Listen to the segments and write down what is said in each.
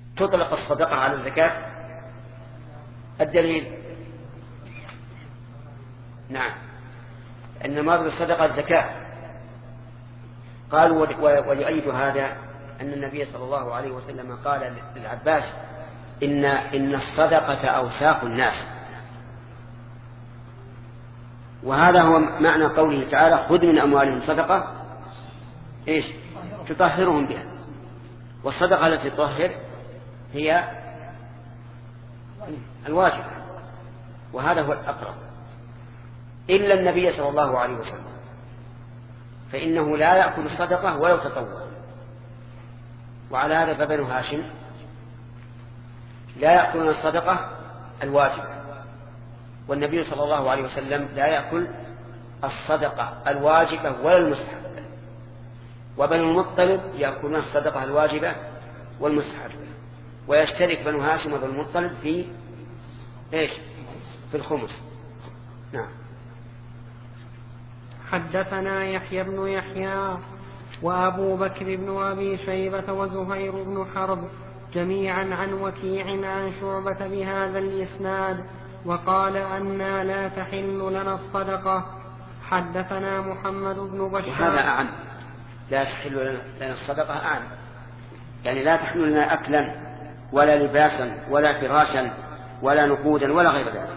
تطلق الصدقة على الزكاة؟ الدليل نعم، أن مرض الصدقة الزكاة. قالوا ويؤيد هذا أن النبي صلى الله عليه وسلم قال للعباس إن الصدقة أوساخ الناس. وهذا هو معنى قوله تعالى خذ من أموالهم صدقة إيش تطهرهم بها. والصدقة التي تطهر هي الواجب، وهذا هو الأقرب، إلا النبي صلى الله عليه وسلم فإنه لا يأكل الصدقة ولو تطوع. وعلى هذا فبنو هاشم لا يأكلون الصدقة الواجبة، والنبي صلى الله عليه وسلم لا يأكل الصدقة الواجبة ولا المستحبة. وبنو المطلب يأكلون الصدقة الواجبة والمستحبة، ويشترك بنو هاشم وبنو المطلب في إيش؟ في الخمس. نعم. حدثنا يحيى بن يحيى وأبو بكر بن أبي شيبة وزهير بن حرب جميعا عن وكيع عن شعبة بهذا الإسناد، وقال أنا لا تحل لنا الصدقة. حدثنا محمد بن بشار. وهذا أعم، لا تحل لنا الصدقة أعم، يعني لا تحل لنا أكلا ولا لباسا ولا فراشا ولا نقودا ولا غير ذلك.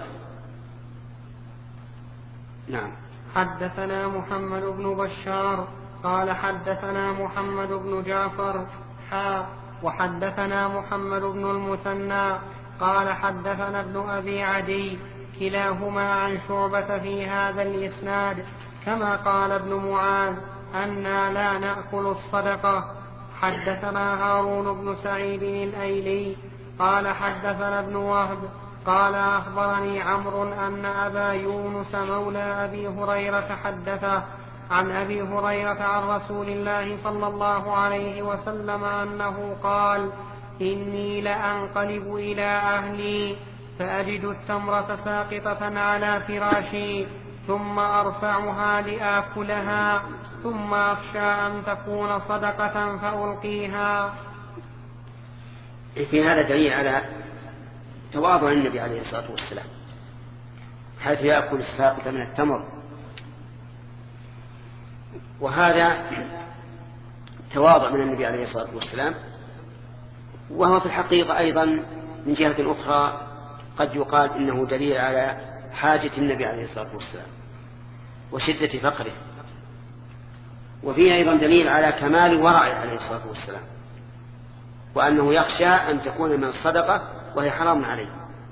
نعم. حدثنا محمد بن بشار قال حدثنا محمد بن جعفر وحدثنا محمد بن المثنى قال حدثنا ابن أبي عدي كلاهما عن شعبة في هذا الإسناد كما قال ابن معاذ أنا لا نأكل الصدقة. حدثنا هارون بن سعيد الأيلي قال حدثنا ابن وهب قال أخبرني عمرو أن أبا يونس مولى أبي هريرة حدثه عن أبي هريرة عن رسول الله صلى الله عليه وسلم أنه قال إني لأنقلب إلى أهلي فأجد التمرة ساقطة على فراشي ثم أرفعها لآكلها ثم أخشى أن تكون صدقة فألقيها. في هذا دليل على تواضع النبي عليه الصلاة والسلام حيث يأكل الساقط من التمر، وهذا تواضع من النبي عليه الصلاة والسلام، وهو في الحقيقة أيضا من جهة أخرى قد يقال إنه دليل على حاجة النبي عليه الصلاة والسلام وشدة فقره، وفيه أيضا دليل على كمال ورعه عليه الصلاة والسلام، وأنه يخشى أن تكون من الصدقة وهي حرام عليه،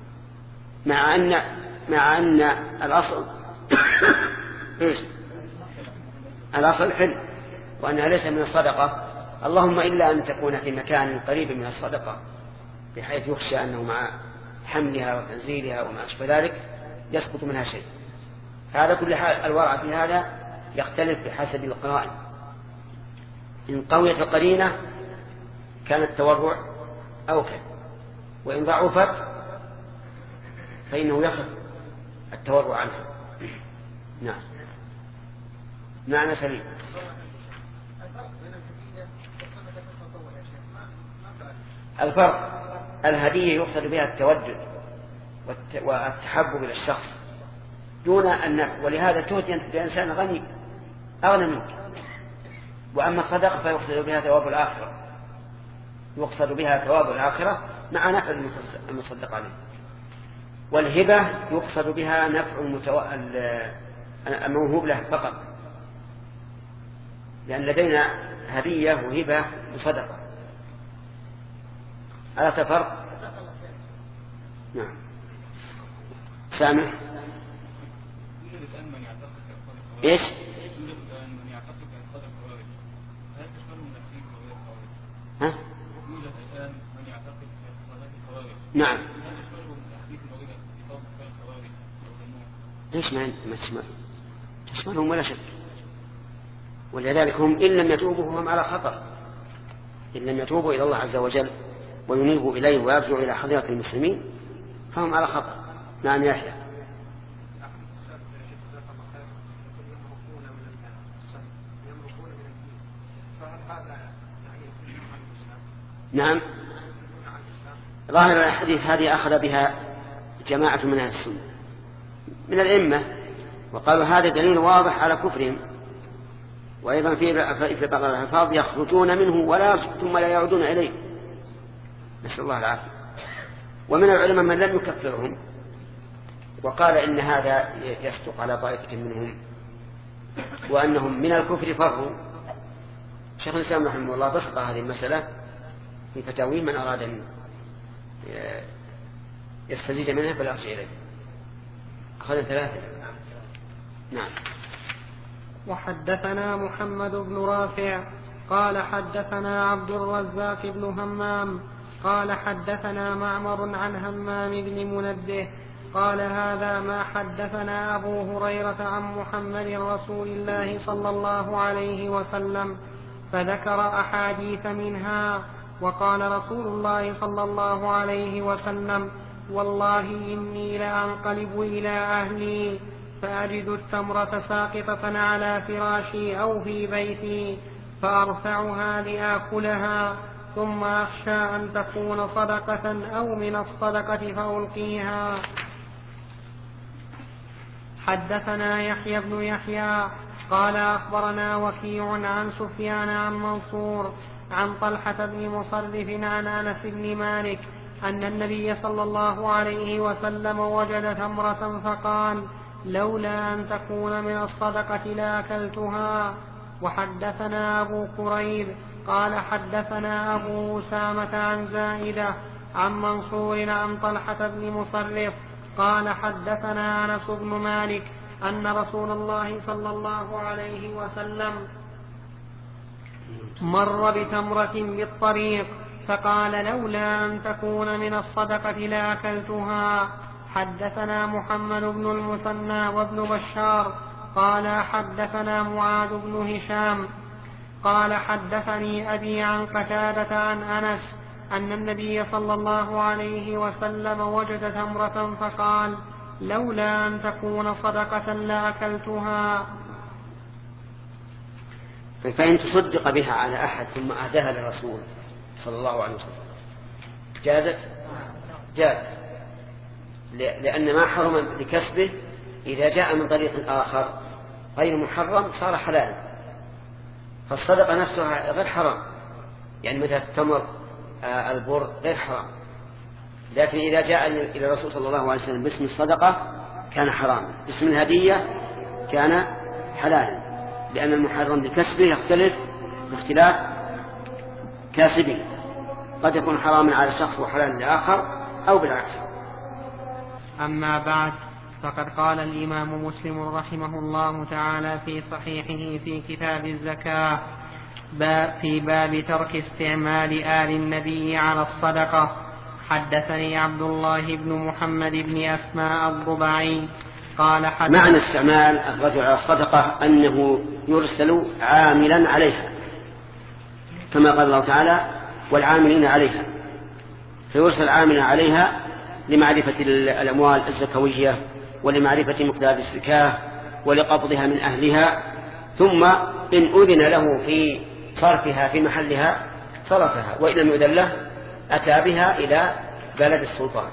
مع أن الأصل الأصل حل وأنها ليس من الصدقة، اللهم إلا أن تكون في مكان قريب من الصدقة بحيث يخشى أنه مع حملها وتنزيلها وما أشبه ذلك يسقط منها شيء. هذا كل حال الورع في هذا يختلف بحسب القرائن، إن قويت القرينة كان التورع أوكل، وإن ضعفت فإنه يخف التورع عنها. نعم. معنى سليم. الفرق الهدية يقصد بها التودد والتحبب إلى الشخص دون النفع، ولهذا تهدي أنت بإنسان غني أغنى منك. وأما الصدقة فيقصد بها ثواب الآخرة، يقصد بها ثواب الآخرة مع نفع المصدق عليه. والهبة يقصد بها نفع الموهوب له فقط، لأن لدينا هدية وهبة وصدقة. ألا تفرق؟ نعم. سامع إيش؟ ها؟ نعم. ليش ما تشملهم ولا شك، ولذلك هم إن لم يتوبوا هم على خطر، إن لم يتوبوا إلى الله عز وجل وينيبوا إليه ويرجعوا إلى حضرة المسلمين فهم على خطر. نعم يحيى. نعم. ظاهر الحديث هذه أخذ بها جماعة من أهل السنة من الأئمة، وقالوا هذا دليل واضح على كفرهم. وأيضا في بعض الألفاظ يخرجون منه ثم لا يعودون إليه، نسأل الله العافية. ومن العلماء من لم يكفرهم وقال إن هذا يصدق على طائفة منهم وأنهم من الكفر فروا. شيخ الإسلام رحمه الله بسط هذه المسألة في فتاويه، من أراد أن يستزيد منها فليرجع إليه. أخذنا 3. نعم. وحدثنا محمد بن رافع قال حدثنا عبد الرزاق بن همام قال حدثنا معمر عن همام بن منبه قال هذا ما حدثنا أبو هريرة عن محمد رسول الله صلى الله عليه وسلم، فذكر أحاديث منها. وقال رسول الله صلى الله عليه وسلم: والله إني لأنقلب إلى أهلي فأجد التمرة ساقطة على فراشي أو في بيتي فأرفعها لآكلها، ثم أخشى أن تكون صدقة أو من الصدقة فألقيها. حدثنا يحيى بن يحيى قال أخبرنا وكيع عن سفيان عن منصور عن طلحة بن مصرف عن أنس بن مالك أن النبي صلى الله عليه وسلم وجد تمرة فقال: لولا أن تكون من الصدقة لأكلتها. وحدثنا أبو كريب قال حدثنا أبو أسامة عن زائدة عن منصور عن طلحة بن مصرف قال حدثنا أنس بن مالك أن رسول الله صلى الله عليه وسلم مر بتمرة بالطريق فقال: لولا أن تكون من الصدقة لأكلتها. حدثنا محمد بن المثنى وابن بشار قال حدثنا معاذ بن هشام قال حدثني أبي عن قتادة عن أنس أن النبي صلى الله عليه وسلم وجد تمرة فقال: لولا أن تكون صدقة لأكلتها. فإن تصدق بها على أحد ثم أهداها للرسول صلى الله عليه وسلم جازت؟ جازت، لأن ما حرم لكسبه إذا جاء من طريق آخر غير محرم صار حلالا، فالصدقة نفسها غير حرام، يعني مثل التمر البر غير حرام، لكن إذا جاء إلى الرسول صلى الله عليه وسلم باسم الصدقة كان حراما، باسم الهدية كان حلالا، لأن المحرم لكسبه يختلف باختلاف كاسبه، قد يكون حراما على شخص وحلالا لآخر أو بالعكس. أما بعد، فقد قال الإمام مسلم رحمه الله تعالى في صحيحه في كتاب الزكاة في باب ترك استعمال آل النبي على الصدقة: حدثني عبد الله بن محمد بن أسماء الضبعي قال معنى استعمال الرجل على الصدقة أنه يرسل عاملا عليها، كما قال الله تعالى: والعاملين عليها، فيرسل عاملا عليها لمعرفة الأموال الزكوية ولمعرفة مقدار الزكاة ولقبضها من أهلها، ثم إن أذن له في صرفها في محلها صرفها، وإن لم يؤذن له أتى بها إلى بلد السلطان.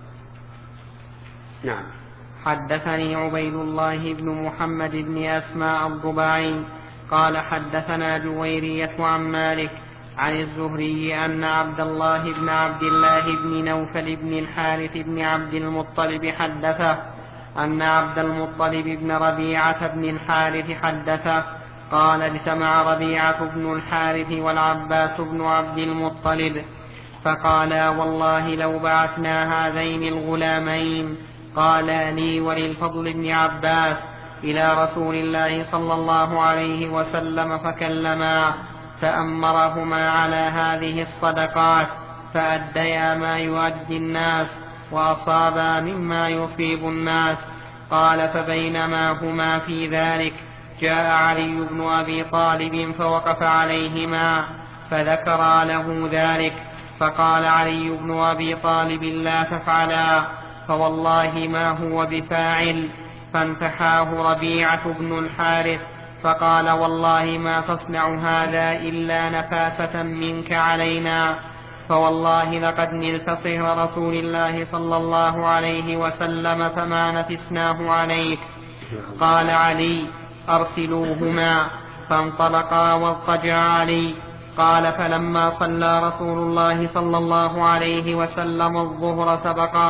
نعم. حدثني عبيد الله بن محمد بن أسماء الضباعي قال حدثنا جويرية عن مالك عن الزهري أن عبد الله بن نوفل بن الحارث بن عبد المطلب حدثه أن عبد المطلب بن ربيعة بن الحارث حدثه قال: اجتمع ربيعة بن الحارث والعباس بن عبد المطلب فقالا: والله لو بعثنا هذين الغلامين، قال لي وللفضل بن عباس، إلى رسول الله صلى الله عليه وسلم فكلما فأمرهما على هذه الصدقات فأديا ما يؤدي الناس وأصابا مما يصيب الناس. قال: فبينما هما في ذلك جاء علي بن أبي طالب فوقف عليهما فذكرا له ذلك، فقال علي بن أبي طالب: لا تفعلا، فوالله ما هو بفاعل. فانتحاه ربيعة بن الحارث فقال: والله ما تصنع هذا إلا نفاسة منك علينا. فوالله لقد نلت صهر رسول الله صلى الله عليه وسلم فما نفسناه عليك. قال علي: أرسلوهما. فانطلقا واضطجع علي. قال: فلما صلى رسول الله صلى الله عليه وسلم الظهر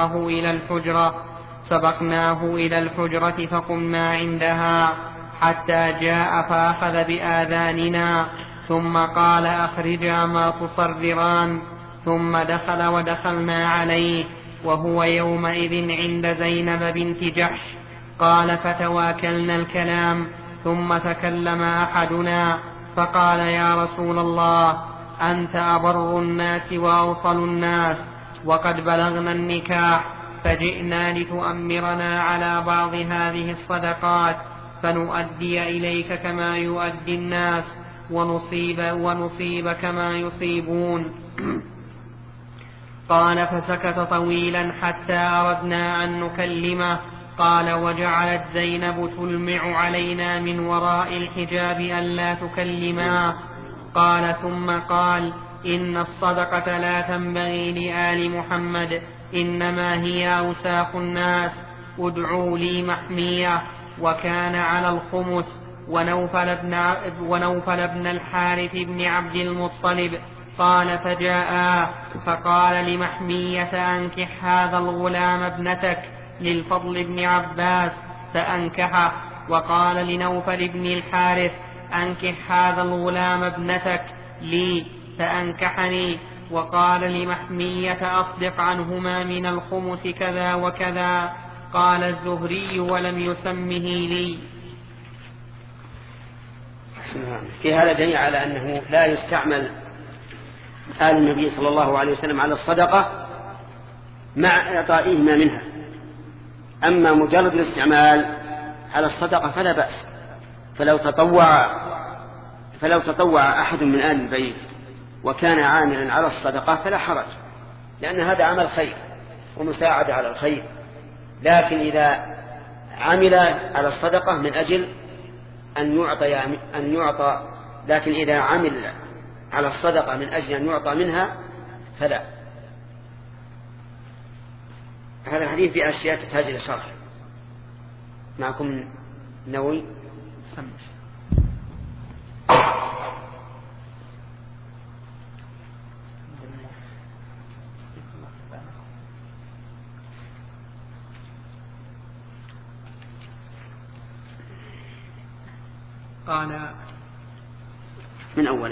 سبقناه إلى الحجرة فقمنا عندها حتى جاء فأخذ بآذاننا ثم قال: أخرجا ما تصرران. ثم دخل ودخلنا عليه وهو يومئذ عند زينب بنت جحش. قال: فتواكلنا الكلام ثم تكلم أحدنا فقال: يا رسول الله، أنت أبر الناس وأوصل الناس، وقد بلغنا النكاح، فجئنا لتؤمرنا على بعض هذه الصدقات فنؤدي إليك كما يؤدي الناس ونصيب كما يصيبون. قال: فسكت طويلا حتى أردنا أن نكلمه. قال: وجعلت زينب تلمع علينا من وراء الحجاب ألا تكلما. قال: ثم قال: إن الصدقة لا تنبغي لآل محمد، إنما هي أوساخ الناس. ادعوا لي محمية. وكان على الخمس ونوفل بن الحارث بن عبد المطلب. قال: فجاء فقال لمحمية: أنكح هذا الغلام ابنتك للفضل بن عباس، فأنكحه. وقال لنوفل بن الحارث: أنكح هذا الغلام ابنتك لي، فأنكحني. وقال لمحمية: أصدق عنهما من الخمس كذا وكذا. قال الزهري: ولم يسمه لي. في هذا دليل على أنه لا يستعمل آل النبي صلى الله عليه وسلم على الصدقة مع إعطائهما منها. أما مجرد الاستعمال على الصدقة فلا بأس. فلو تطوع أحد من آل البيت وكان عاملا على الصدقة فلا حرج، لأن هذا عمل خير ومساعدة على الخير. لكن إذا عمل على الصدقة من أجل أن يعطى، لكن إذا عمل على الصدقة من أجل أن يعطى منها فلا. هذا الحديث في أشياء تحتاج إلى شرح. معكم نووي؟ قال من أوله.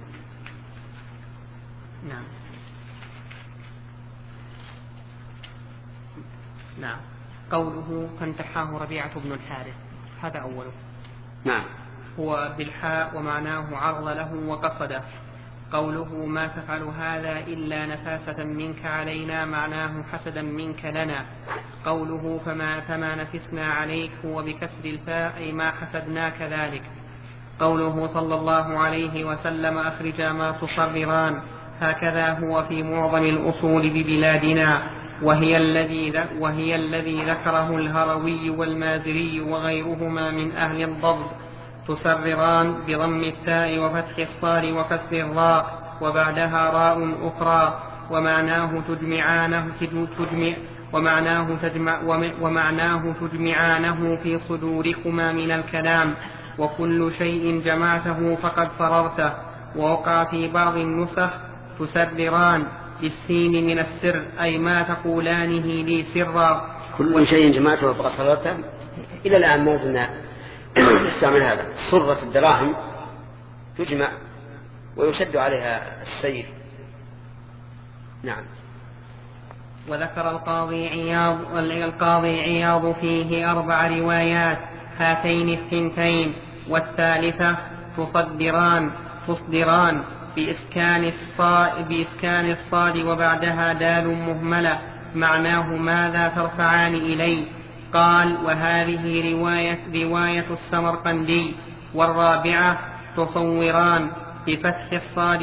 نعم. قوله: فانتحاه ربيعة بن الحارث، هذا أوله. نعم. هو بالحاء ومعناه عرض له وقصده. قوله: ما تفعل هذا إلا نفاسة منك علينا، معناه حسدا منك لنا. قوله: فما نفسنا عليك، هو بكسر الفاء أي ما حسدناك ذلك. قوله صلى الله عليه وسلم: أخرجا ما تصرران، هكذا هو في معظم الأصول ببلادنا، وهي الذي ذكره الهروي والمازري وغيرهما من أهل الضبط. تسرران بضم التاء وفتح الصاد وكسر الراء وبعدها راء أخرى، ومعناه تجمعانه في صدوركما من الكلام، وكل شيء جمعته فقد صررته. ووقع في بعض النسخ: تسرران بالسين من السر، أي ما تقولانه لي سرا. كل شيء جمعته فقد صررته. إلى الآن ما زلنا نستعمل هذا. صرة الدراهم تجمع ويشد عليها السيف. نعم. وذكر القاضي عياض فيه 4 روايات، هاتين الثنتين، والثالثة تصدران بإسكان الصاد وبعدها دال مهملة، معناه ماذا ترفعان إلي. قال: وهذه رواية السمرقندي. والرابعة تصوران بفتح الصاد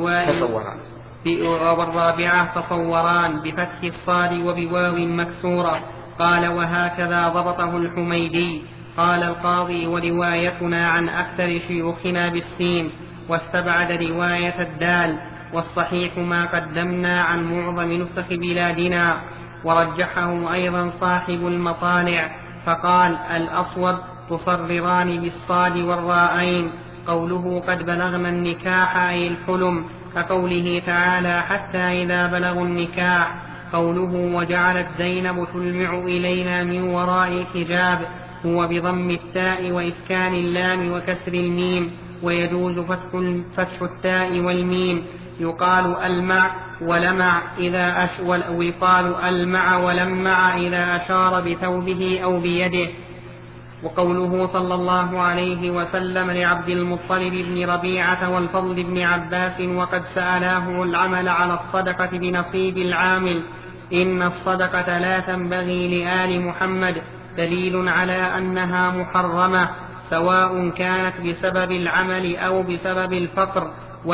وبواو مكسورة. قال: وهكذا ضبطه الحميدي. قال القاضي: وروايتنا عن أكثر شيوخنا بالسين، واستبعد رواية الدال. والصحيح ما قدمنا عن معظم نسخ بلادنا. ورجحه أيضا صاحب المطالع فقال: الأصوب تصرران بالصاد والراءين. قوله قد بلغنا النكاح أي الحلم، كقوله تعالى: حتى إذا بلغوا النكاح. قوله وجعلت زينب تلمع إلينا من وراء حجاب، هو بضم التاء وإسكان اللام وكسر الميم، ويجوز فتح التاء والميم. يقال ألمع ولمع ويقال ألمع ولمع إذا أشار بثوبه أو بيده. وقوله صلى الله عليه وسلم لعبد المطلب بن ربيعة والفضل بن عباس وقد سألاه العمل على الصدقة بنصيب العامل: إن الصدقة لا تنبغي لآل محمد، دليل على أنها محرمة، سواء كانت بسبب العمل أو بسبب الفقر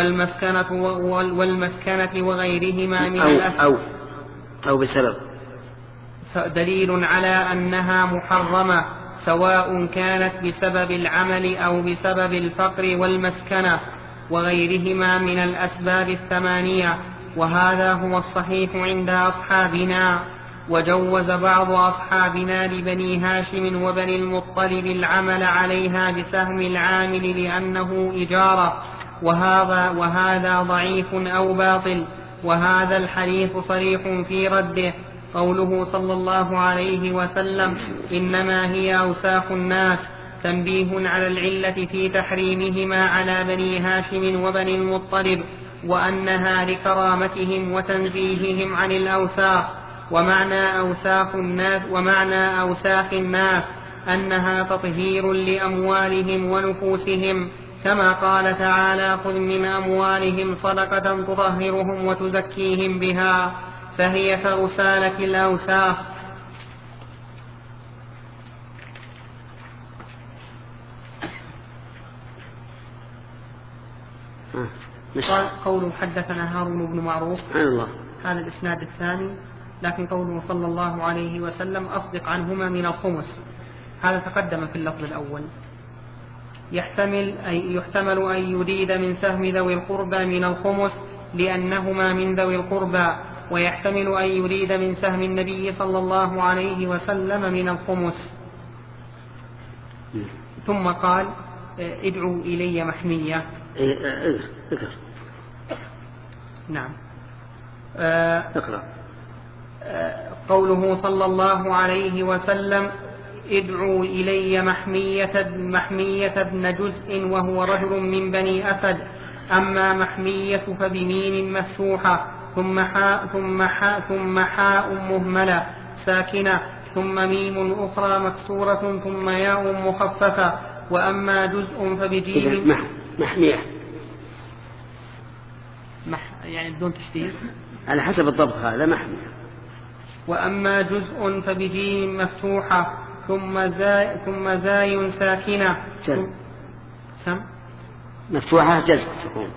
والمسكنة وغيرهما من أو بسبب. دليل على أنها محرمة سواء كانت بسبب العمل أو بسبب الفقر والمسكنة وغيرهما من الأسباب الثمانية، وهذا هو الصحيح عند أصحابنا. وجوز بعض أصحابنا لبني هاشم وبني المطلب العمل عليها بسهم العامل لأنه إجارة، وهذا ضعيف أو باطل، وهذا الحديث صريح في رده. قوله صلى الله عليه وسلم: إنما هي أوساخ الناس، تنبيه على العلة في تحريمهما على بني هاشم وبني المطلب، وأنها لكرامتهم وتنزيههم عن الأوساخ. ومعنى أوساخ الناس أنها تطهير لأموالهم ونفوسهم، كما قال تعالى: خذ من أموالهم صدقة تطهرهم وتزكيهم بها، فهي كغسالة الأوساخ. قال قوله حدثنا هارون بن معروف، هذا الإسناد الثاني، لكن قوله صلى الله عليه وسلم أصدق عنهما من الخمس، هذا تقدم في اللفظ الأول. يحتمل أن يريد من سهم ذوي القربى من الخمس لأنهما من ذوي القربى، ويحتمل أن يريد من سهم النبي صلى الله عليه وسلم من الخمس. ثم قال: ادعوا إلي محمية. نعم. قوله صلى الله عليه وسلم: ادعوا إلي محمية ابن جزء وهو رجل من بني أسد. أما محمية فبميم مفتوحة ثم حاء مهملة ساكنة ثم ميم أخرى مكسورة ثم ياء مخففة. وأما جزء فبجيم محمية يعني بدون تشديد على حسب الضبط، هذا محمية. وأما جزء فبجيم مفتوحة ثم زاي ساكنة مفتوحة جزء تكون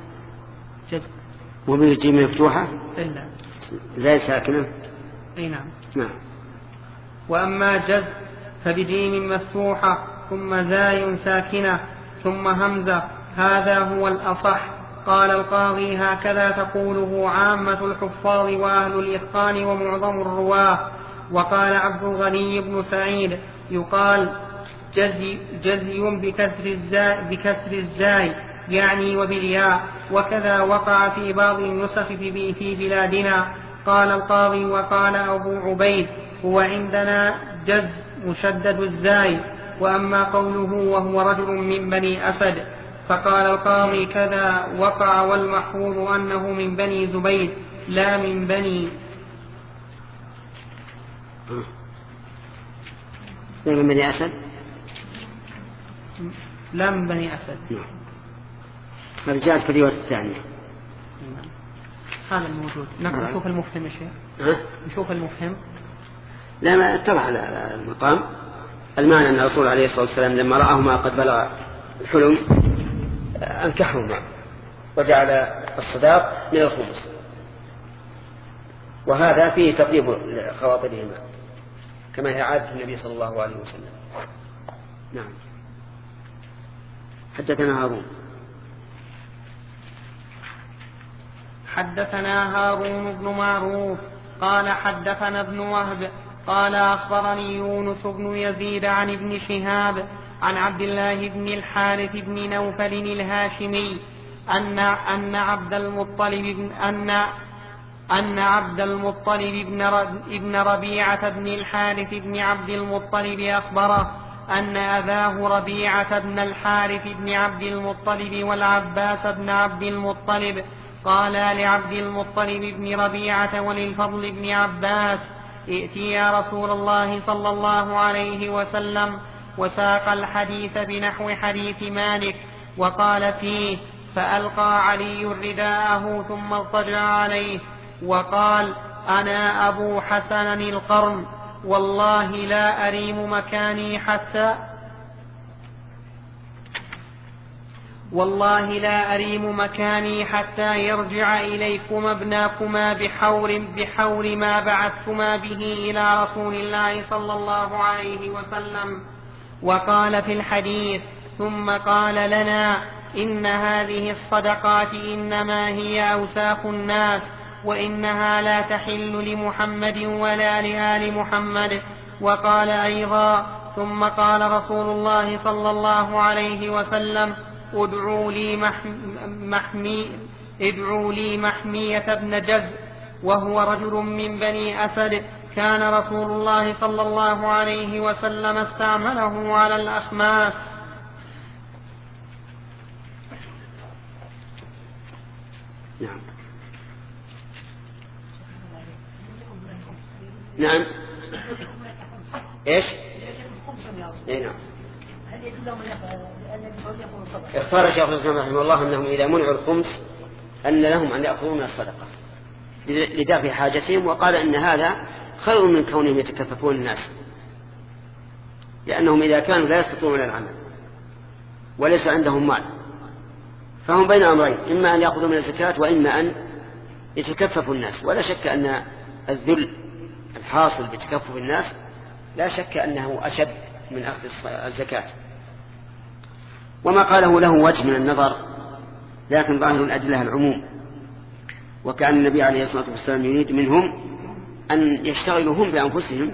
وبجيم مفتوحة إلا زاي ساكنة. أي نعم. وأما جزء فبجيم مفتوحة ثم زاي ساكنة ثم همزة، هذا هو الأصح. قال القاضي: هكذا تقوله عامة الحفاظ وأهل الإتقان ومعظم الرواه. وقال عبد الغني بن سعيد: يقال جزي بكسر الزاي يعني وبالياء، وكذا وقع في بعض النسخ في بلادنا. قال القاضي: وقال أبو عبيد: هو عندنا جز مشدد الزاي. وأما قوله وهو رجل من بني أسد فقال القاضي: كذا وقع، والمحفوظ أنه من بني زبيد لا من بني أسد. لا من بني أسد. هذا جاء في الرواية الثانية. هذا الموجود. نشوف المفهم يا شيخ. نشوف المفهم. لا ما اتضح على المقام. المعنى أن الرسول عليه الصلاة والسلام لما رآهما قد بلغ الحلم أنكحهما وجعل الصداق من الخمس، وهذا فيه تطيب خواطرهما كما هي عادة النبي صلى الله عليه وسلم. نعم. حدثنا هارون. حدثنا هارون بن معروف قال حدثنا ابن وهب قال أخبرني يونس بن يزيد عن ابن شهاب عن عبد الله بن الحارث بن نوفل الهاشمي أن عبد المطلب بن ربيعة بن الحارث بن عبد المطلب أخبره أن أباه ربيعة بن الحارث بن عبد المطلب والعباس بن عبد المطلب قالا لعبد المطلب بن ربيعة وللفضل بن عباس ائتي يا رسول الله صلى الله عليه وسلم، وساق الحديث بنحو حديث مالك وقال فيه: فألقى علي رداءه ثم اضطجع عليه وقال: أنا أبو حسن القرن، والله لا أريم مكاني حتى يرجع إليكما ابناكما بحور ما بعثتما به إلى رسول الله صلى الله عليه وسلم. وقال في الحديث: ثم قال لنا: إن هذه الصدقات إنما هي أوساخ الناس، وإنها لا تحل لمحمد ولا لآل محمد. وقال أيضا: ثم قال رسول الله صلى الله عليه وسلم: ادعوا لي محمية بن جز، وهو رجل من بني أسد، كان رسول الله صلى الله عليه وسلم استعمله على الأخماس. نعم. ايش؟ نعم. اختار شيخ الإسلام رحمه الله أنهم إذا منعوا الخمس أن لهم أن يأخذوا من الصدقة لدافع حاجتهم، وقال أن هذا خير من كونهم يتكففون الناس، لأنهم إذا كانوا لا يستطيعون العمل وليس عندهم مال فهم بين أمرين: إما أن يأخذوا من الزكاة وإما أن يتكففوا الناس. ولا شك أن الذل الحاصل بتكفف الناس لا شك أنه أشد من أخذ الزكاة. وما قاله له وجه من النظر، لكن ظاهر الأدلة العموم، وكأن النبي عليه الصلاة والسلام يريد منهم أن يشتغلوا هم بأنفسهم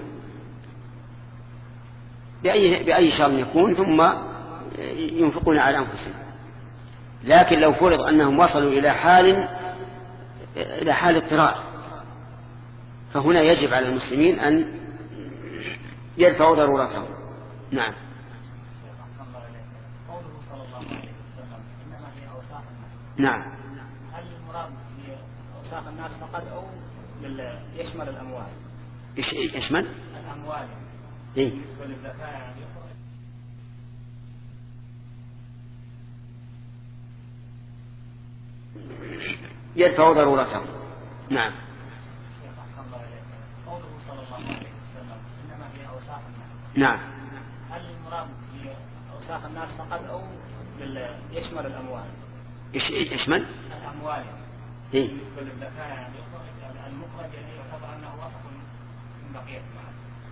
بأي شر يكون ثم ينفقون على أنفسهم. لكن لو فرض أنهم وصلوا إلى حال اضطرار، فهنا يجب على المسلمين أن يدفعوا ضرورتهم. نعم. نعم. هل المراد بأوساخ الناس فقط أو يشمل الأموال؟ يشمل الأموال. إيه؟ يدفعوا ضرورتهم. نعم. قوله صلى الله عليه وسلم إنما هي أوساخ الناس. نعم. هل المراد بأوساخ الناس فقط أو يشمل الأموال؟ يشمل الأموال. إيه؟ بالنسبة للزكاة يعني المخرج يعتبر أنه وسط من بقية المال.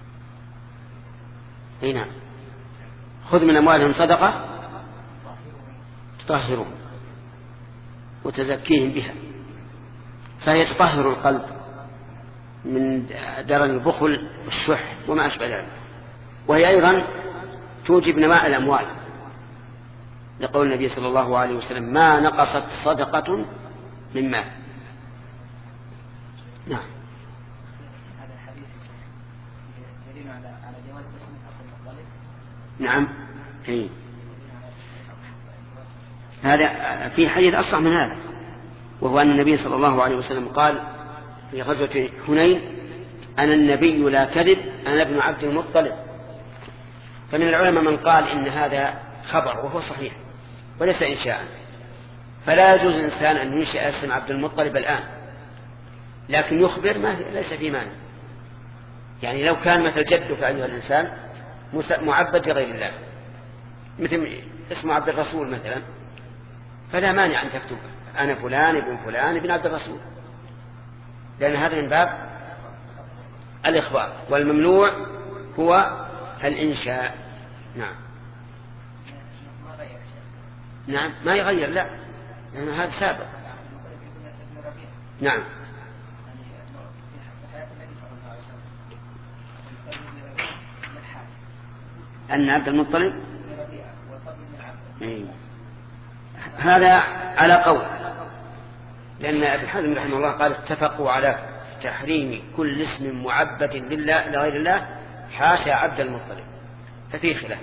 إيه نعم. خذ من أموالهم صدقة تطهرهم وتزكيهم بها، فهي تطهر القلب من درن البخل والشح وما أشبه ذلك، وهي أيضا توجب نماء الأموال، لقول النبي صلى الله عليه وسلم: ما نقصت صدقة من مال. نعم. هذا الحديث يدل على جواز تسمية عبد المطلب. نعم. هي. هذا في حديث أصح من هذا، وهو أن النبي صلى الله عليه وسلم قال في غزوة حنين: أنا النبي لا كذب، أنا ابن عبد المطلب. فمن العلماء من قال إن هذا خبر وهو صحيح وليس إنشاء، فلا يجوز الإنسان أن ينشئ اسم عبد المطلب الآن، لكن يخبر ليس في مانع. يعني لو كان مثل جدك أيها الإنسان معبد لغير الله، مثل اسم عبد الرسول مثلا، فلا مانع أن تكتب أنا فلان ابن فلان ابن عبد الرسول، لأن هذا من باب الإخبار، والممنوع هو الإنشاء. نعم. نعم ما يغير، لا، لأن هذا سابق. نعم. أن عبد المطلب هذا على قول، لأن ابن حزم رحمه الله قال اتفقوا على تحريم كل اسم معبد لله لغير الله حاشا عبد المطلب، ففي خلاف.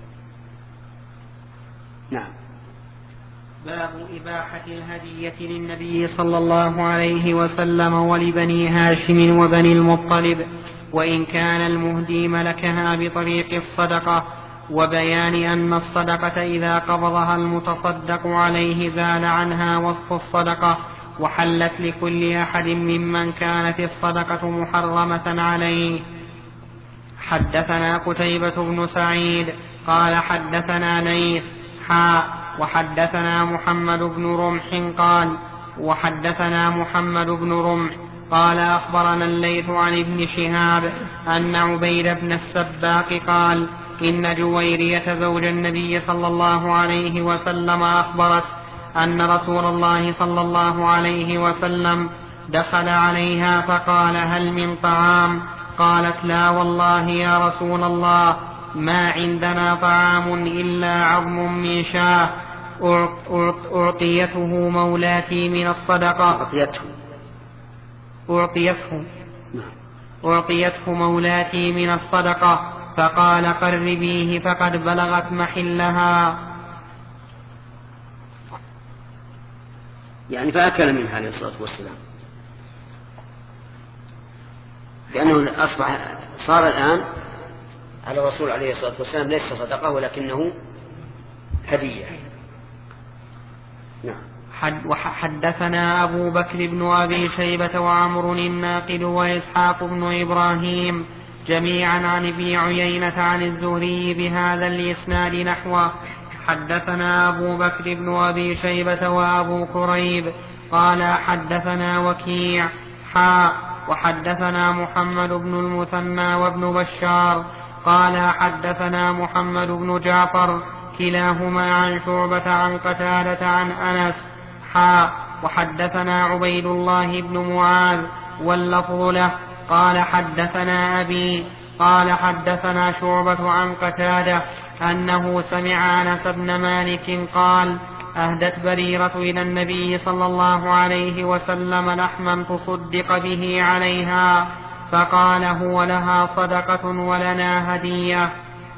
نعم. باب إباحة الهدية للنبي صلى الله عليه وسلم ولبني هاشم وبني المطلب، وإن كان المهدي ملكها بطريق الصدقة، وبيان أن الصدقة إذا قبضها المتصدق عليه زال عنها وصف الصدقة وحلت لكل أحد ممن كانت الصدقة محرمة عليه. حدثنا قتيبة بن سعيد قال حدثنا ليث وحدثنا محمد بن رمح قال أخبرنا الليث عن ابن شهاب أن عبيد بن السباق قال إن جويرية زوج النبي صلى الله عليه وسلم أخبرت أن رسول الله صلى الله عليه وسلم دخل عليها فقال هل من طعام؟ قالت لا والله يا رسول الله ما عندنا طعام إلا عظم من شاة أعطيته مولاتي من الصدقة. أعطيته مولاتي من الصدقة، فقال قربيه فقد بلغت محلها. يعني فأكل منها عليه الصلاة والسلام، لأنه صار الآن على الرسول عليه الصلاة والسلام ليس صدقة ولكنه هدية. نعم. حدثنا أبو بكر بن أبي شيبة وعمر الناقد وإسحاق بن إبراهيم جميعا عن ابن عيينة عن الزهري بهذا الإسناد نحوه. حدثنا أبو بكر بن أبي شيبة وأبو كريب قال حدثنا وكيع وحدثنا محمد بن المثنى وابن بشار قال حدثنا محمد بن جعفر كلاهما عن شعبة عن قتادة عن أنس وحدثنا عبيد الله بن معاذ واللفظ له قال حدثنا أبي قال حدثنا شعبة عن قتادة أنه سمع أنس بن مالك قال أهدت بريرة إلى النبي صلى الله عليه وسلم لحما تصدق به عليها، فقال هو لها صدقة ولنا هدية.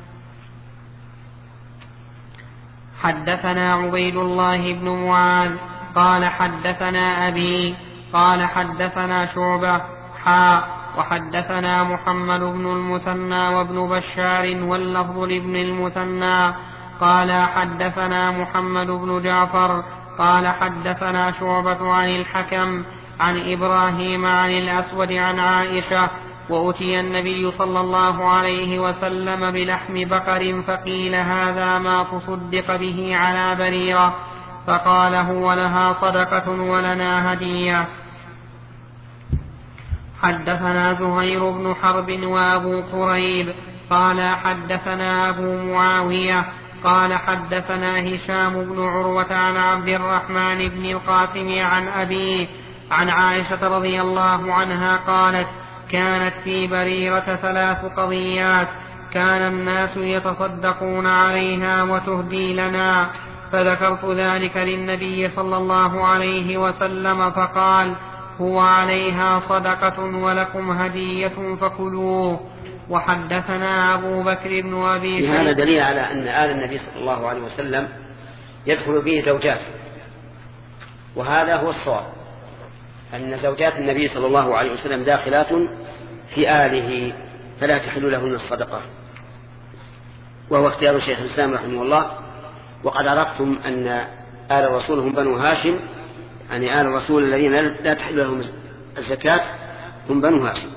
حدثنا عبيد الله بن معاذ قال حدثنا أبي قال حدثنا شعبة وحدثنا محمد بن المثنى وابن بشار واللفظ لابن المثنى قال حدثنا محمد بن جعفر قال حدثنا شعبة عن الحكم عن إبراهيم عن الأسود عن عائشة وأتي النبي صلى الله عليه وسلم بلحم بقر فقيل هذا ما تصدق به على بريرة، فقال هو لها صدقة ولنا هدية. حدثنا زهير بن حرب وأبو قريب قال حدثنا أبو معاوية قال حدثنا هشام بن عروة عن عبد الرحمن بن القاسم عن أبيه عن عائشة رضي الله عنها قالت كانت في بريرة 3 قضيات كان الناس يتصدقون عليها وتهدي لنا، فذكرت ذلك للنبي صلى الله عليه وسلم فقال هو عليها صدقة ولكم هدية فكلوه. وحدثنا أبو بكر بن أبي شيبة. هذا دليل على أن آل النبي صلى الله عليه وسلم يدخل به زوجاته، وهذا هو الصواب، أن زوجات النبي صلى الله عليه وسلم داخلات في آله فلا تحل لهن الصدقة، وهو اختيار شيخ الإسلام رحمه الله. وقد عرفتم أن آل الرسول هم بنو هاشم، يعني آل الرسول الذين لا تحل لهم الزكاة هم بنو هاشم.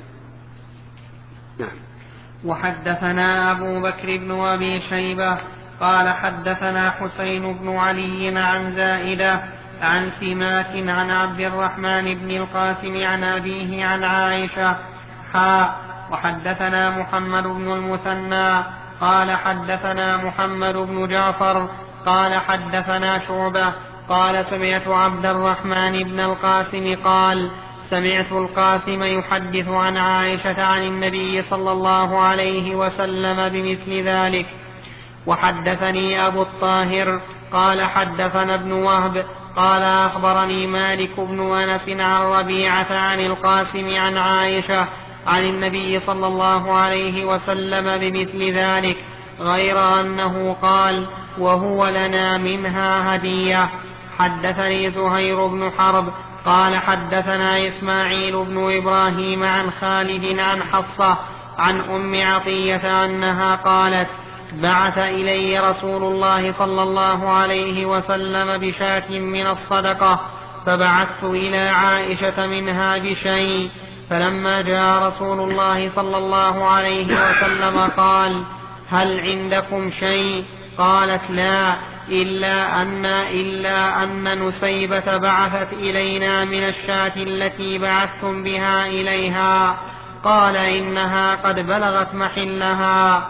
نعم. وحدثنا أبو بكر بن أبي شيبة قال حدثنا حسين بن علي عن زائدة عن سماك عن عبد الرحمن بن القاسم عن أبيه عن عائشة وحدثنا محمد بن المثنى قال حدثنا محمد بن جعفر قال حدثنا شعبة قال سمعت عبد الرحمن بن القاسم قال سمعت القاسم يحدث عن عائشة عن النبي صلى الله عليه وسلم بمثل ذلك. وحدثني أبو الطاهر قال حدثنا ابن وهب قال أخبرني مالك بن أنس عن ربيعة عن القاسم عن عائشة عن النبي صلى الله عليه وسلم بمثل ذلك غير أنه قال وهو لنا منها هدية. حدثني زهير بن حرب قال حدثنا إسماعيل بن إبراهيم عن خالد عن حفصة عن أم عطية أنها قالت بعث إلي رسول الله صلى الله عليه وسلم بشاة من الصدقة فبعثت إلى عائشة منها بشيء، فلما جاء رسول الله صلى الله عليه وسلم قال هل عندكم شيء؟ قالت لا إلا أن نسيبة بعثت إلينا من الشاة التي بعثتم بها إليها. قال إنها قد بلغت محلها.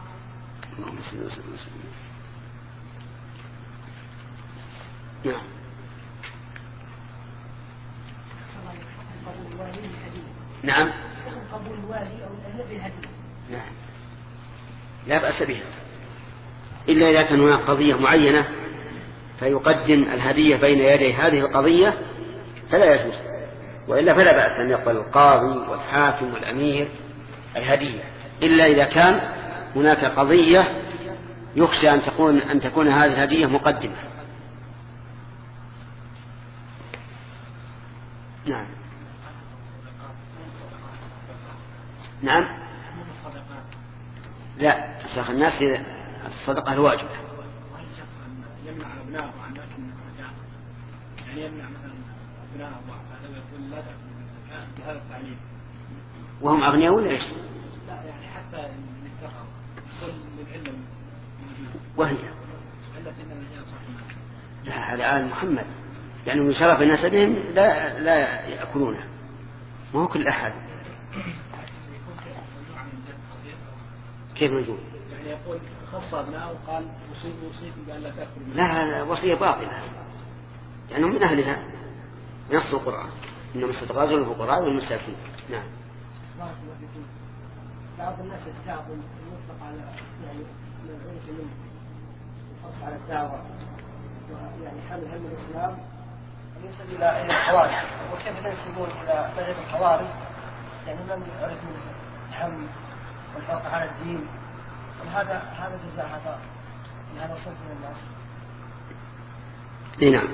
نعم نعم لا بأس بها، إلا إذا كان هناك قضية معينة فيقدم الهدية بين يدي هذه القضية فلا يجوز، وإلا فلا بأس أن يقبل القاضي والحاكم والأمير الهدية، إلا إذا كان هناك قضية يخشى أن تكون هذه الهدية مقدمة. نعم نعم لا شيخ الناس الصدقة الواجبة. يمنع أبناءه عن أكل من الزكاة، يعني يمنع مثلا أبناءه هذا يقول لا تأكل من الزكاة بهذا التعليم وهم أغنياء ولا إيش؟ لا يعني حتى نفتقر كل للعلم وهي علة إنما هي صحيحة. لا هذا آل محمد يعني من شرف الناس بهم لا يأكلونه، ما هو كل أحد. كيف نقول؟ يعني يقول خص أبناءه وقال وصيكم بأن لا تأكلوا. لا وصية باطلة، يعني من أهلها نص القرآن إنما الصدقات للفقراء والمساكين. نعم. بعض الناس يستعظم يطلق على يعني من عرف منه الحرص على الدعوة ويعني حمل هم الإسلام يصل إلى الخوارج، وكيف ينسبون إلى مذهب الخوارج يعني من عرف منه الهم والحرص على الدين، هذا جزاء هذا صنف من الناس. نعم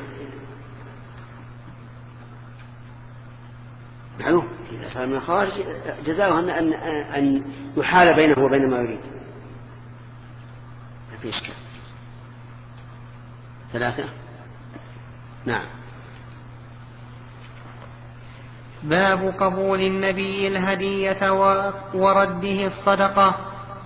معلوم إذا صار من الخوارج جزاؤه أن يحال بينه وبين ما يريد، ما في إشكال. 3. نعم. باب قبول النبي الهدية ورده الصدقة.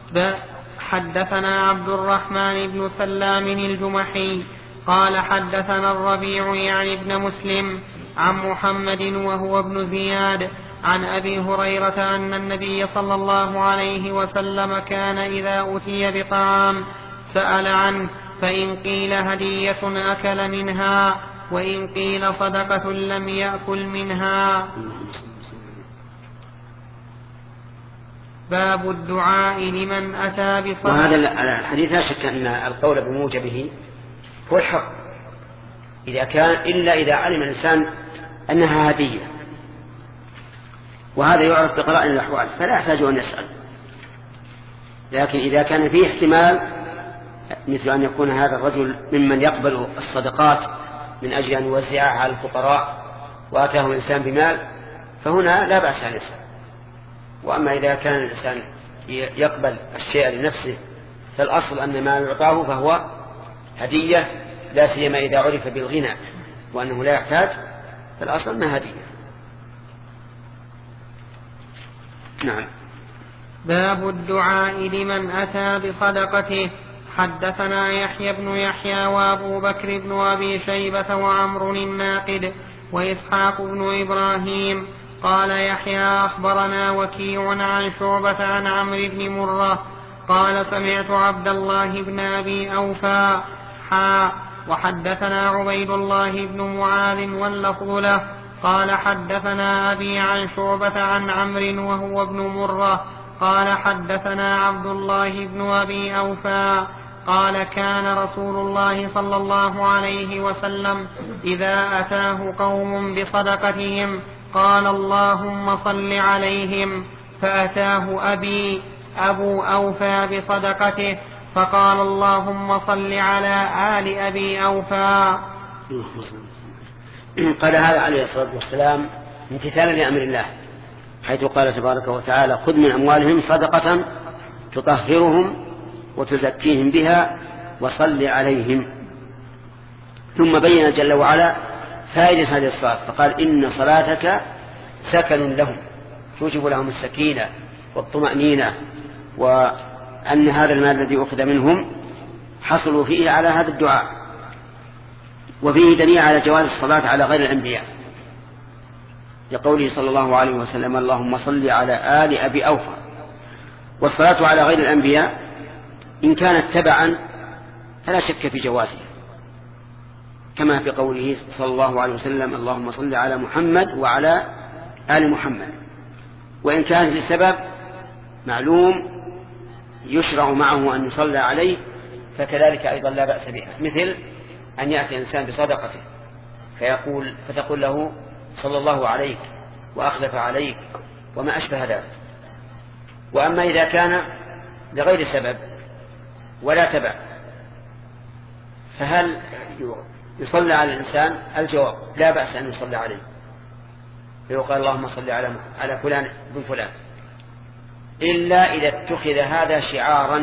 حدثنا عبد الرحمن بن سلام الجمحي قال حدثنا الربيع يعني ابن مسلم عن محمد وهو ابن زياد عن أبي هريرة أن النبي صلى الله عليه وسلم كان إذا أتي بطعام سأل عنه، فإن قيل هدية أكل منها، وإن قيل صدقة لم يأكل منها. باب الدعاء لمن أتى بصدقة. وهذا الحديث لا شك أن القول بموجبه هو الحق إلا إذا علم الإنسان أنها هدية، وهذا يعرف بقرائن الأحوال فلا يحتاج أن يسأل. لكن إذا كان فيه احتمال مثل أن يكون هذا الرجل ممن يقبل الصدقات من أجل أن يوزعها على الفقراء وأتاه إنسان بمال فهنا لا بأس أن يسأل. وأما إذا كان الإنسان يقبل الشيء لنفسه فالأصل أن ما يعطاه فهو هدية، لا سيما إذا عرف بالغنى وأنه لا يحتاج فالأصل أنها هدية. نعم. باب الدعاء لمن أتى بصدقته. حدثنا يحيى بن يحيى وأبو بكر بن أبي شيبة وعمر الناقد وإسحاق بن إبراهيم. قال يحيى أخبرنا وكيع عن شعبة عن عمرو بن مرة قال سمعت عبد الله بن أبي أوفى وحدثنا عبيد الله بن معاذ واللفظ له قال حدثنا أبي عن شعبة عن عمرو وهو ابن مرة قال حدثنا عبد الله بن أبي أوفى قال كان رسول الله صلى الله عليه وسلم إذا أتاه قوم بصدقتهم قال اللهم صل عليهم، فأتاه أبو أوفى بصدقته فقال اللهم صل على آل أبي أوفى. قال هذا عليه الصلاة والسلام امتثالا لأمر الله، حيث قال تبارك وتعالى خذ من أموالهم صدقة تطهرهم وتزكيهم بها وصل عليهم. ثم بين جل وعلا فائدة هذه الصلاة فقال إن صلاتك سكن لهم، توجب لهم السكينة والطمأنينة، وأن هذا المال الذي أخذ منهم حصلوا فيه على هذا الدعاء. وفيه دليل على جواز الصلاة على غير الأنبياء لقوله صلى الله عليه وسلم اللهم صل على آل أبي أوفى. والصلاة على غير الأنبياء إن كانت تبعا فلا شك في جوازها، كما في قوله صلى الله عليه وسلم اللهم صل على محمد وعلى آل محمد. وإن كانت لسبب معلوم يشرع معه أن يصلى عليه فكذلك أيضا لا بأس بها، مثل أن يأتي إنسان بصدقته فتقول له صلى الله عليك وأخلف عليك وما أشبه ذلك. وأما إذا كان لغير سبب ولا تبع فهل يصلى على الإنسان؟ الجواب لا بأس أن يصلى عليه، فيقال اللهم صل على فلان بن فلان، إلا إذا اتخذ هذا شعارا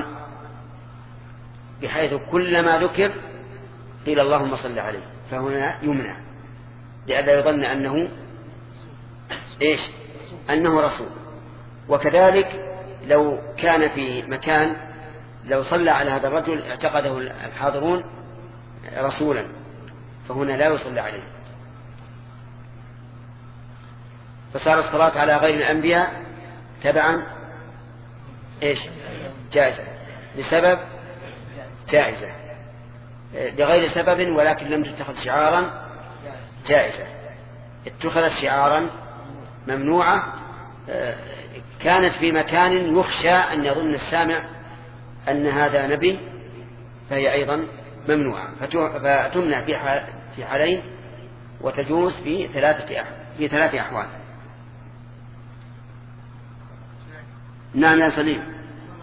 بحيث كلما ذكر قيل اللهم صل عليه، فهنا يمنع لئلا يظن أنه رسول. وكذلك لو كان في مكان لو صلى على هذا الرجل اعتقده الحاضرون رسولا فهنا لا يصلى عليه. فصار الصلاة على غير الأنبياء تبعا جائزة، لسبب جائزة، لغير سبب ولكن لم تتخذ شعارا جائزة. اتخذت شعارا ممنوعة كانت في مكان يخشى أن يظن السامع أن هذا نبي فهي أيضا ممنوعة، فتمنع في حالين وتجوز في ثلاث أحوال. نعم يا سليم.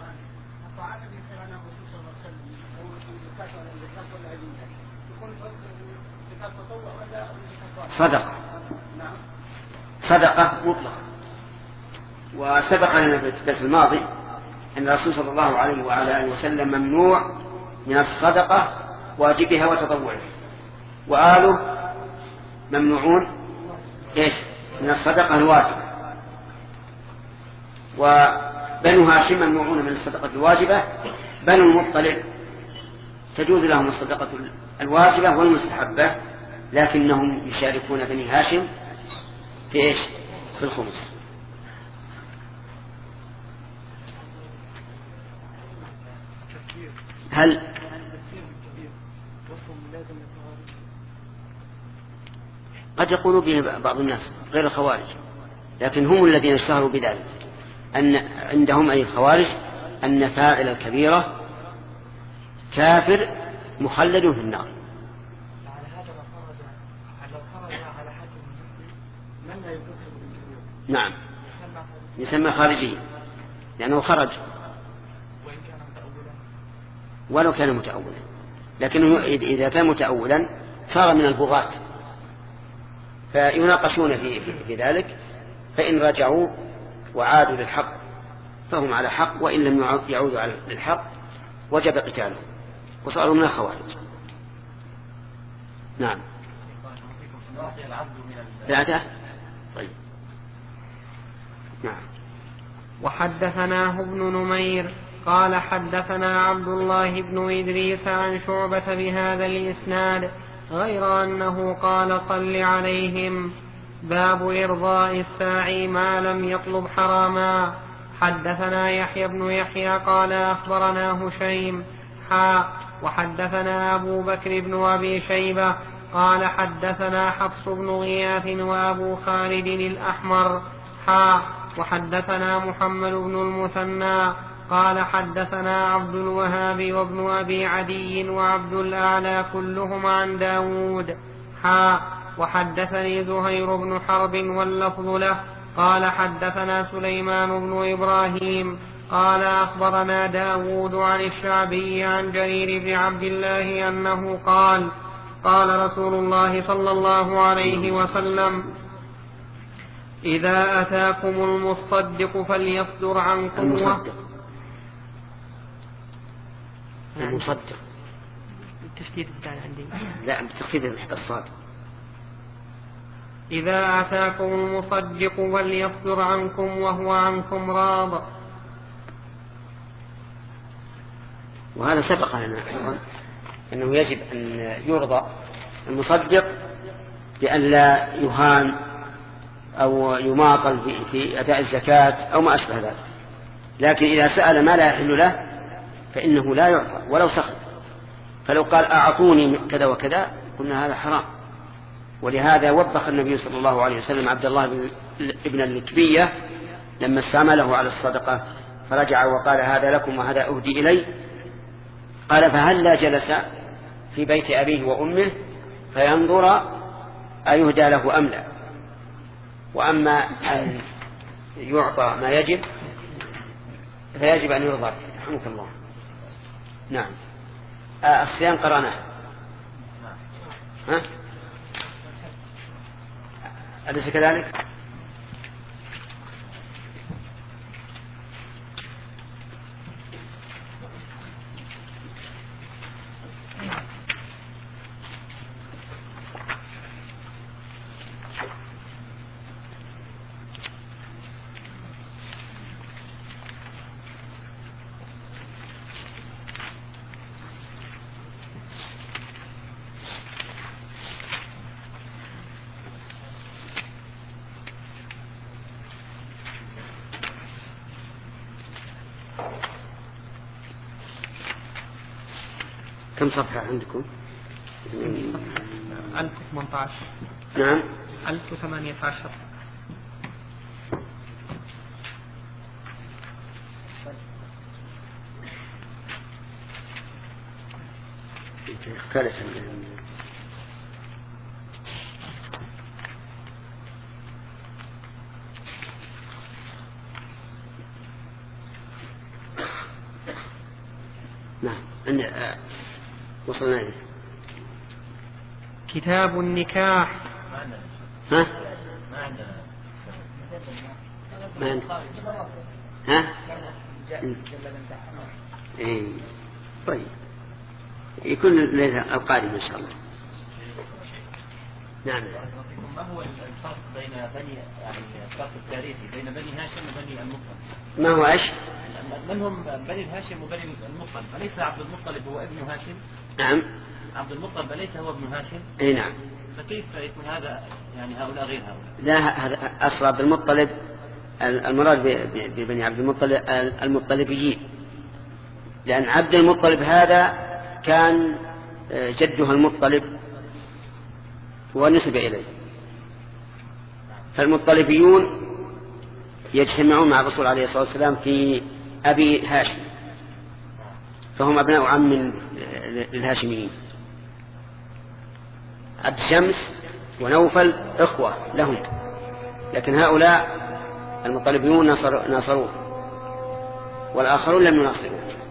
صدقة مطلقة. وسبق لنا في الدرس الماضي أن الرسول صلى الله عليه وعلى آله وسلم ممنوع من الصدقة واجبها وتطوعها، وآله ممنوعون من الصدقة الواجبة، وبنو هاشم ممنوعون من الصدقة الواجبة. بنو المطلع تجوز لهم الصدقة الواجبة والمستحبة، لكنهم يشاركون بني هاشم في في الخمس. هل قد يقول به بعض الناس غير الخوارج، لكن هم الذين اشتهروا بذلك، أن عندهم أي الخوارج أن فاعل الكبيرة كافر مخلد في النار. نعم يسمى خارجي لأنه خرج ولو كان متأولا، لكنه إذا كان متأولا صار من البغاة، فيناقشون في ذلك، فإن رجعوا وعادوا للحق فهم على حق، وإن لم يعودوا على الحق وجب قتالهم وصاروا من الخوارج. نعم ثلاثة. طيب نعم. وحدثناه ابن نمير قال حدثنا عبد الله بن إدريس عن شعبة بهذا الإسناد غير أنه قال صل عليهم. باب إرضاء الساعي ما لم يطلب حراما. حدثنا يحيى بن يحيى قال أخبرنا هشيم وحدثنا أبو بكر بن أبي شيبة قال حدثنا حفص بن غياث وأبو خالد الأحمر وحدثنا محمد بن المثنى قال حدثنا عبد الوهاب وابن أبي عدي وعبد الأعلى كلهم عن داود وحدثني زهير بن حرب واللفظ له قال حدثنا سليمان بن إبراهيم قال أخبرنا داود عن الشعبي عن جرير بن عبد الله أنه قال قال رسول الله صلى الله عليه وسلم إذا أتاكم المصدق فليصدر عنكم المصدق التشديد الثاني عندي لا بتخفيض الصاد. إذا أتاكم المصدق فليصدر عنكم وهو عنكم راض. وهذا سبق لنا أيضا أنه يجب أن يرضى المصدق بأن لا يهان أو يماطل في أداء الزكاة أو ما أشبه ذلك، لكن إذا سأل ما لا يحل له فإنه لا يعطى ولو سخط. فلو قال أعطوني كذا وكذا قلنا هذا حرام. ولهذا وبخ النبي صلى الله عليه وسلم عبد الله بن اللتبية لما استعمله على الصدقة فرجع وقال هذا لكم وهذا أهدي إلي، قال فهلا جلس في بيت أبيه وأمه فينظر أيهدى له أم لا. وأما أن يعطى ما يجب فيجب أن يرضى. رحمك الله. نعم. الصيام قرأناه. ها؟ أليس كذلك؟ كم صفحة عندكم؟ 1018. نعم 1018. اختلف. نعم وصلنا إليه. كتاب النكاح. ها؟ ما عندنا. ها؟ إيه. طيب يكون ليلة القادم إن شاء الله. نعم. ما هو الفرق بين بني يعني الفرق التاريخي بين بني هاشم وبني المطلب؟ ما هو إيش؟ من هم بني هاشم وبني المطلب؟ أليس عبد المطلب هو ابن هاشم؟ نعم. عبد المطلب أليس هو ابن هاشم؟ إيه نعم. فكيف يكون هذا يعني هؤلاء غير هؤلاء؟ لا هذا أصل عبد المطلب. المراد ببني عبد المطلب المطلبيين، لأن عبد المطلب هذا كان جده المطلب ونسب إليه، فالمطلبيون يجتمعون مع الرسول عليه الصلاة والسلام في أبي هاشم، فهم أبناء عم للهاشميين. عبد شمس ونوفل إخوة لهم، لكن هؤلاء المطلبيون ناصروه والآخرون لم يناصروه.